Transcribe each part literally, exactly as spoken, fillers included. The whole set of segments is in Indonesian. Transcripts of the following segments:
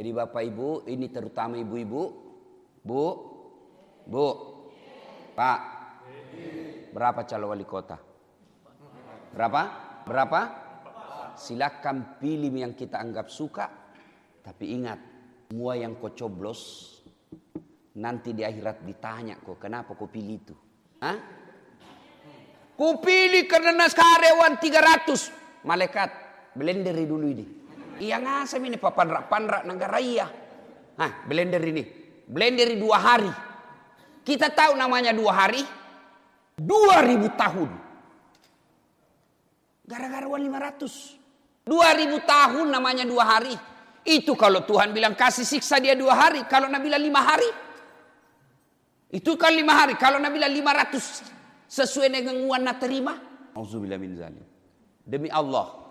Jadi Bapak Ibu, ini terutama ibu-ibu, Bu, Bu, Pak, berapa calon wali kota? Berapa? Berapa? Silakan pilih yang kita anggap suka. Tapi ingat, semua yang kau coblos, nanti di akhirat ditanya kau, kenapa kau pilih itu? Hah? Kau pilih karena nas karyawan tiga ratus. Malaikat, blenderi dulu ini. Iya ngasam ini papan-papan negara iya. Hah, blender ini. Blender dua hari. Kita tahu namanya dua hari. Dua ribu tahun. Gara-gara uang lima ratus. Dua ribu tahun namanya dua hari. Itu kalau Tuhan bilang kasih siksa dia dua hari. Kalau Nabi bilang lima hari. Itu kan lima hari. Kalau Nabi bilang lima ratus. Sesuai dengan uang nak terima. Auzubillah min zalim. Demi Allah.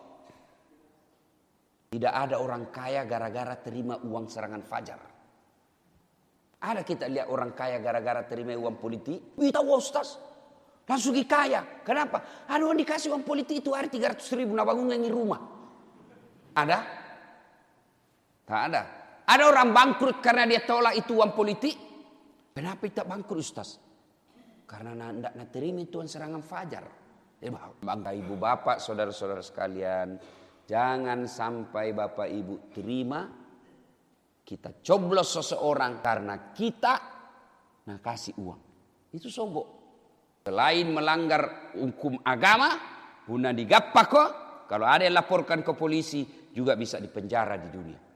Tidak ada orang kaya gara-gara terima uang serangan fajar. Ada kita lihat orang kaya gara-gara terima uang politik. Wih tahu Ustaz. Langsung kaya. Kenapa? Ada orang dikasih uang politik itu hari tiga ratus ribu. Nah bangun nganyi rumah. Ada? Tak ada. Ada orang bangkrut karena dia tolak itu uang politik. Kenapa tidak bangkrut Ustaz? Karena tidak nak terima itu uang serangan fajar. Bangga ibu bapak, saudara-saudara sekalian. Jangan sampai Bapak Ibu terima kita coblos seseorang karena kita nah kasih uang. Itu sogok. Selain melanggar hukum agama, guna digappak kok. Kalau ada yang laporkan ke polisi juga bisa dipenjara di dunia.